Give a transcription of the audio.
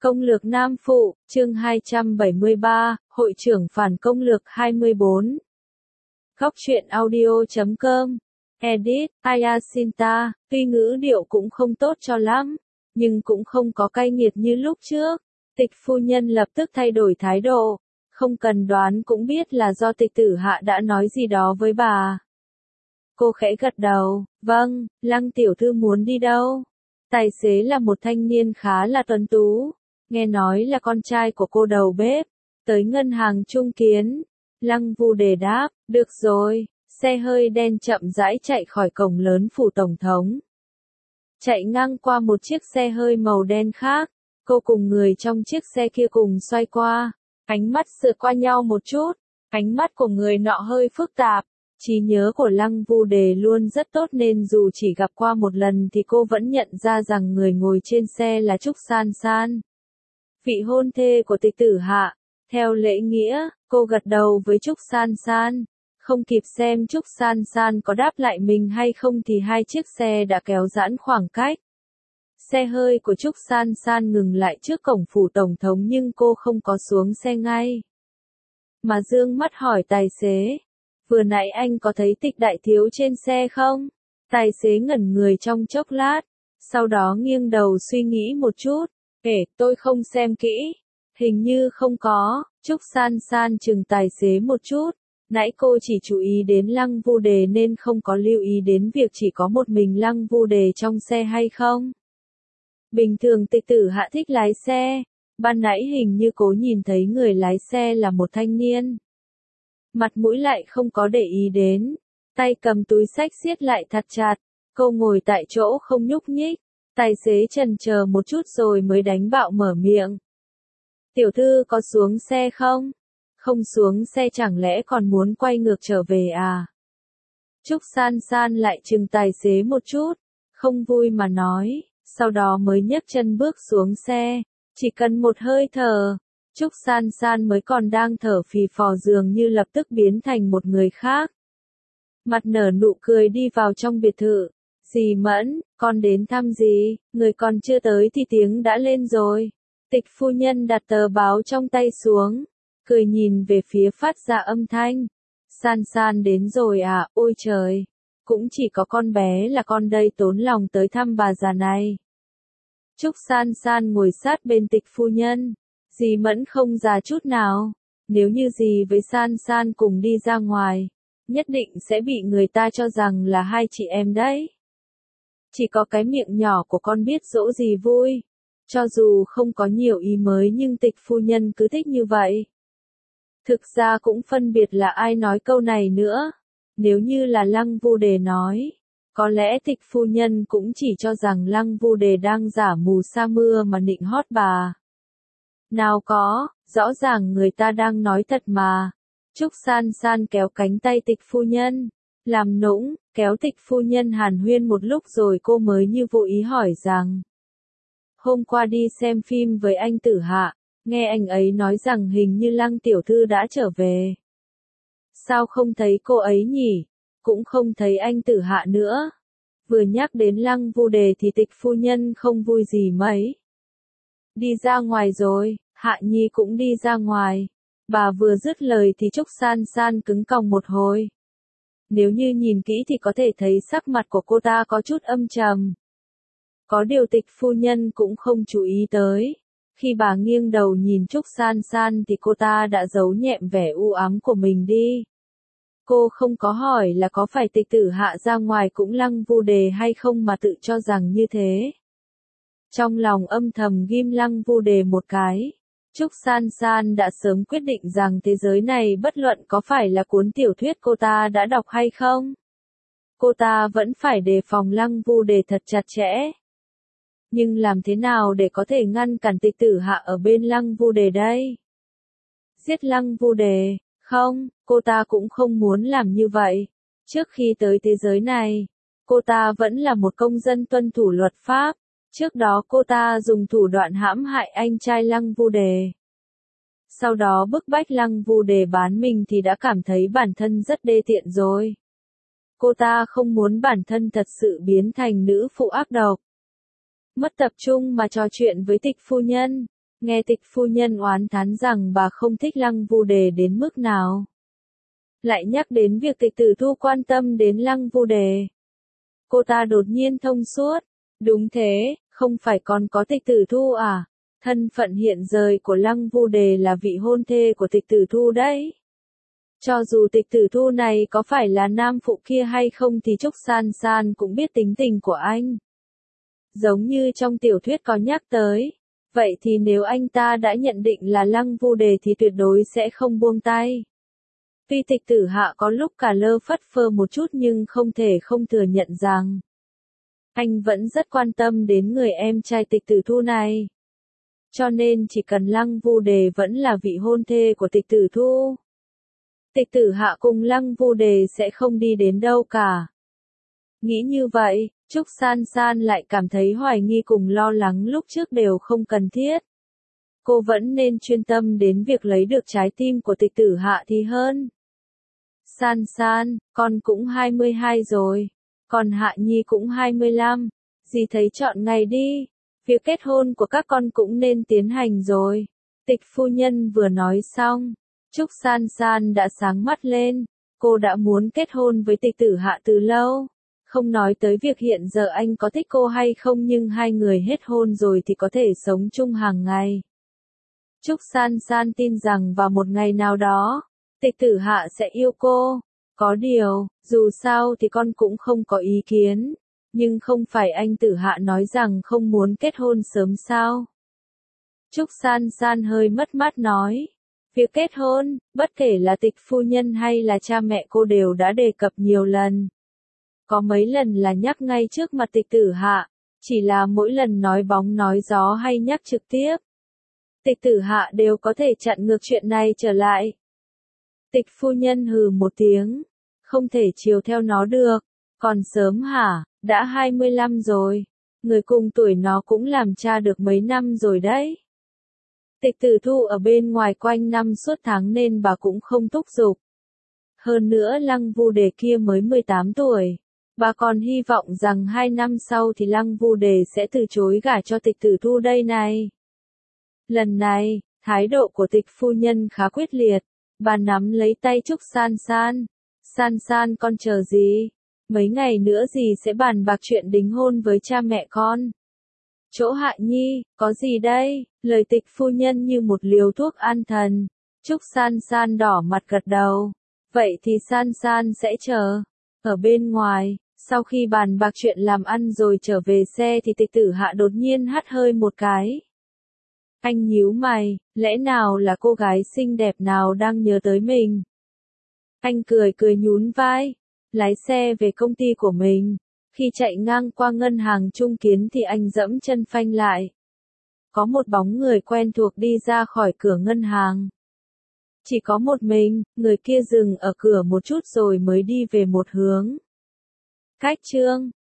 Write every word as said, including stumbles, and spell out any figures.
Công lược Nam Phụ, chương hai trăm bảy mươi ba, Hội trưởng phản công lược hai mươi bốn. Góc truyện audio chấm com. Edit, Ayasinta, tuy ngữ điệu cũng không tốt cho lắm, nhưng cũng không có cay nghiệt như lúc trước. Tịch phu nhân lập tức thay đổi thái độ, không cần đoán cũng biết là do tịch tử hạ đã nói gì đó với bà. Cô khẽ gật đầu, vâng, Lăng tiểu thư muốn đi đâu? Tài xế là một thanh niên khá là tuấn tú, nghe nói là con trai của cô đầu bếp, tới ngân hàng Trung Kiến. Lăng Vu Đề đáp, được rồi, xe hơi đen chậm rãi chạy khỏi cổng lớn phủ tổng thống. Chạy ngang qua một chiếc xe hơi màu đen khác, cô cùng người trong chiếc xe kia cùng xoay qua, ánh mắt sượt qua nhau một chút, ánh mắt của người nọ hơi phức tạp. Trí nhớ của Lăng Vu Đề luôn rất tốt nên dù chỉ gặp qua một lần thì cô vẫn nhận ra rằng người ngồi trên xe là Trúc San San, vị hôn thê của tịch tử hạ. Theo lễ nghĩa, cô gật đầu với Trúc San San, không kịp xem Trúc San San có đáp lại mình hay không thì hai chiếc xe đã kéo giãn khoảng cách. Xe hơi của Trúc San San ngừng lại trước cổng phủ tổng thống nhưng cô không có xuống xe ngay, mà dương mắt hỏi tài xế. Vừa nãy anh có thấy tịch đại thiếu trên xe không? Tài xế ngẩn người trong chốc lát, sau đó nghiêng đầu suy nghĩ một chút. Kể, tôi không xem kỹ. Hình như không có. Trúc San San chừng tài xế một chút. Nãy cô chỉ chú ý đến Lăng Vu Đề nên không có lưu ý đến việc chỉ có một mình Lăng Vu Đề trong xe hay không. Bình thường tịch tử hạ thích lái xe. Ban nãy hình như cô nhìn thấy người lái xe là một thanh niên. Mặt mũi lại không có để ý đến, tay cầm túi xách siết lại thật chặt, cô ngồi tại chỗ không nhúc nhích, tài xế chần chờ một chút rồi mới đánh bạo mở miệng. Tiểu thư có xuống xe không? Không xuống xe chẳng lẽ còn muốn quay ngược trở về à? Trúc San San lại chừng tài xế một chút, không vui mà nói, sau đó mới nhấc chân bước xuống xe, chỉ cần một hơi thở. Trúc San San mới còn đang thở phì phò dường như lập tức biến thành một người khác. Mặt nở nụ cười đi vào trong biệt thự. Dì Mẫn, con đến thăm gì? Người còn chưa tới thì tiếng đã lên rồi. Tịch phu nhân đặt tờ báo trong tay xuống, cười nhìn về phía phát ra âm thanh. San San đến rồi à, ôi trời. Cũng chỉ có con bé là con đây tốn lòng tới thăm bà già này. Trúc San San ngồi sát bên tịch phu nhân. Dì Mẫn không già chút nào, nếu như dì với San San cùng đi ra ngoài, nhất định sẽ bị người ta cho rằng là hai chị em đấy. Chỉ có cái miệng nhỏ của con biết dỗ dì vui, cho dù không có nhiều ý mới nhưng tịch phu nhân cứ thích như vậy. Thực ra cũng phân biệt là ai nói câu này nữa, nếu như là Lăng Vu Đề nói, có lẽ tịch phu nhân cũng chỉ cho rằng Lăng Vu Đề đang giả mù sa mưa mà nịnh hót bà. Nào có, rõ ràng người ta đang nói thật mà. Trúc San San kéo cánh tay tịch phu nhân, làm nũng, kéo tịch phu nhân hàn huyên một lúc rồi cô mới như vô ý hỏi rằng. Hôm qua đi xem phim với anh tử hạ, nghe anh ấy nói rằng hình như Lăng tiểu thư đã trở về. Sao không thấy cô ấy nhỉ? Cũng không thấy anh tử hạ nữa. Vừa nhắc đến Lăng Vu Đề thì tịch phu nhân không vui gì mấy. Đi ra ngoài rồi, Hạ Nhi cũng đi ra ngoài. Bà vừa dứt lời thì Trúc San San cứng còng một hồi. Nếu như nhìn kỹ thì có thể thấy sắc mặt của cô ta có chút âm trầm. Có điều tịch phu nhân cũng không chú ý tới. Khi bà nghiêng đầu nhìn Trúc San San thì cô ta đã giấu nhẹm vẻ u ám của mình đi. Cô không có hỏi là có phải tịch tử hạ ra ngoài cũng Lăng Vu Đề hay không mà tự cho rằng như thế. Trong lòng âm thầm ghim Lăng Vu Đề một cái. Trúc San San đã sớm quyết định rằng thế giới này bất luận có phải là cuốn tiểu thuyết cô ta đã đọc hay không, cô ta vẫn phải đề phòng Lăng Vu Đề thật chặt chẽ. Nhưng làm thế nào để có thể ngăn cản tịch tử hạ ở bên Lăng Vu Đề đây? Giết Lăng Vu Đề? Không, cô ta cũng không muốn làm như vậy. Trước khi tới thế giới này, cô ta vẫn là một công dân tuân thủ luật pháp. Trước đó cô ta dùng thủ đoạn hãm hại anh trai Lăng Vu Đề. Sau đó bức bách Lăng Vu Đề bán mình thì đã cảm thấy bản thân rất đê tiện rồi. Cô ta không muốn bản thân thật sự biến thành nữ phụ ác độc. Mất tập trung mà trò chuyện với tịch phu nhân. Nghe Tịch phu nhân oán thán rằng bà không thích Lăng Vu Đề đến mức nào. Lại nhắc đến việc Tịch Tử Thu quan tâm đến Lăng Vu Đề. Cô ta đột nhiên thông suốt. Đúng thế, không phải còn có Tịch Tử Thu à? Thân phận hiện giờ của Lăng Vu Đề là vị hôn thê của Tịch Tử Thu đấy. Cho dù Tịch Tử Thu này có phải là nam phụ kia hay không thì Trúc San San cũng biết tính tình của anh. Giống như trong tiểu thuyết có nhắc tới. Vậy thì nếu anh ta đã nhận định là Lăng Vu Đề thì tuyệt đối sẽ không buông tay. Tuy Tịch Tử Hạ có lúc cả lơ phất phơ một chút nhưng không thể không thừa nhận rằng anh vẫn rất quan tâm đến người em trai Tịch Tử Thu này. Cho nên chỉ cần Lăng Vu Đề vẫn là vị hôn thê của Tịch Tử Thu, Tịch Tử Hạ cùng Lăng Vu Đề sẽ không đi đến đâu cả. Nghĩ như vậy, Trúc San San lại cảm thấy hoài nghi cùng lo lắng lúc trước đều không cần thiết. Cô vẫn nên chuyên tâm đến việc lấy được trái tim của Tịch Tử Hạ thì hơn. San San, con cũng hai mươi hai rồi, còn Hạ Nhi cũng hai mươi lăm, dì thấy chọn ngày đi, việc kết hôn của các con cũng nên tiến hành rồi. Tịch phu nhân vừa nói xong, Trúc San San đã sáng mắt lên, cô đã muốn kết hôn với Tịch Tử Hạ từ lâu. Không nói tới việc hiện giờ anh có thích cô hay không nhưng hai người hết hôn rồi thì có thể sống chung hàng ngày. Trúc San San tin rằng vào một ngày nào đó, Tịch Tử Hạ sẽ yêu cô. Có điều, dù sao thì con cũng không có ý kiến. Nhưng không phải anh Tử Hạ nói rằng không muốn kết hôn sớm sao? Trúc San San hơi mất mát nói. Việc kết hôn, bất kể là Tịch phu nhân hay là cha mẹ cô đều đã đề cập nhiều lần. Có mấy lần là nhắc ngay trước mặt Tịch Tử Hạ, chỉ là mỗi lần nói bóng nói gió hay nhắc trực tiếp. Tịch Tử Hạ đều có thể chặn ngược chuyện này trở lại. Tịch phu nhân hừ một tiếng, không thể chiều theo nó được, còn sớm hả, đã hai mươi lăm rồi, người cùng tuổi nó cũng làm cha được mấy năm rồi đấy. Tịch Tử Thu ở bên ngoài quanh năm suốt tháng nên bà cũng không thúc giục. Hơn nữa Lăng Vu Đề kia mới mười tám tuổi. Bà còn hy vọng rằng hai năm sau thì Lăng Vu Đề sẽ từ chối gả cho Tịch Tử Thu đây này. Lần này, thái độ của Tịch phu nhân khá quyết liệt. Bà nắm lấy tay Trúc San San. San San con chờ gì? Mấy ngày nữa dì sẽ bàn bạc chuyện đính hôn với cha mẹ con. Chỗ Hạ Nhi, có gì đây? Lời Tịch phu nhân như một liều thuốc an thần. Trúc San San đỏ mặt gật đầu. Vậy thì San San sẽ chờ. Ở bên ngoài, sau khi bàn bạc chuyện làm ăn rồi trở về xe thì Tịch Tử Hạ đột nhiên hắt hơi một cái. Anh nhíu mày, lẽ nào là cô gái xinh đẹp nào đang nhớ tới mình? Anh cười cười nhún vai, lái xe về công ty của mình. Khi chạy ngang qua ngân hàng Trung Kiến thì anh dẫm chân phanh lại. Có một bóng người quen thuộc đi ra khỏi cửa ngân hàng. Chỉ có một mình, người kia dừng ở cửa một chút rồi mới đi về một hướng. Cách chương